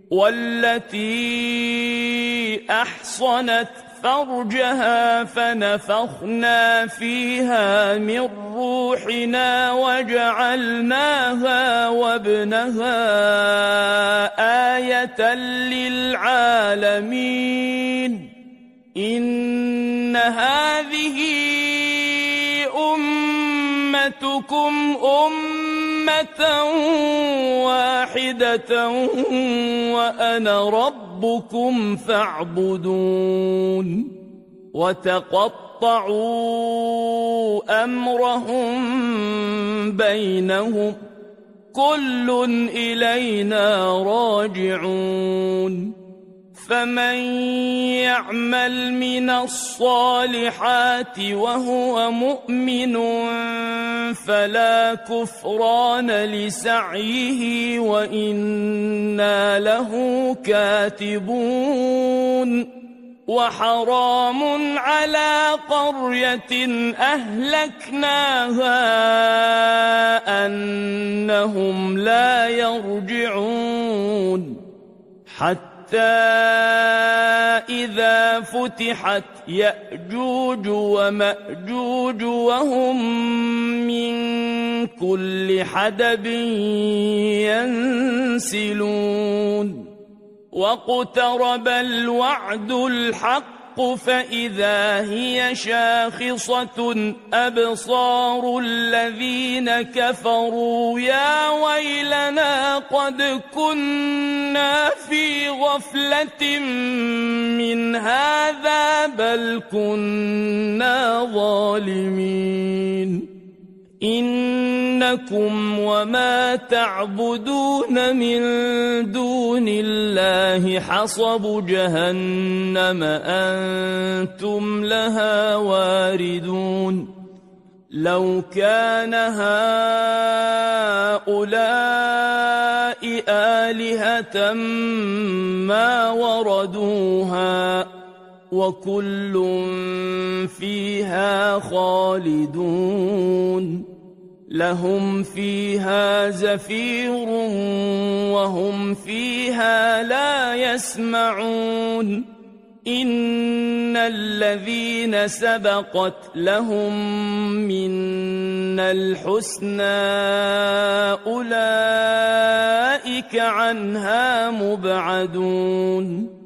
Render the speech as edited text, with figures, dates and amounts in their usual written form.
والتي أحصنت فرجها فنفخنا فيها من روحنا وجعلناها وابنها آية للعالمين إن هذه أمتكم أمة واحدة وأنا ربكم فاعبدون وتقطعوا أمرهم بينهم كل إلينا راجعون فمن يعمل من الصالحات وهو مؤمن فلا كفران لسعيه وإنا له كاتبون وحرام على قرية أهلكناها أنهم لا يرجعون حتى إذا فتحت يأجوج ومأجوج وهم من كل حدب ينسلون واقترب الوعد الحق فإذا هي شاخصة أبصار الذين كفروا يا ويلنا قد كنا في غفلة من هذا بل كنا ظالمين إنكم وما تعبدون من دون الله حصب جهنم أنتم لها واردون لو كان هؤلاء آلهة ما وردوها وكل فيها خالدون لهم فيها زفير وهم فيها لا يسمعون إن الذين سبقت لهم منا الحسنى أولئك عنها مبعدون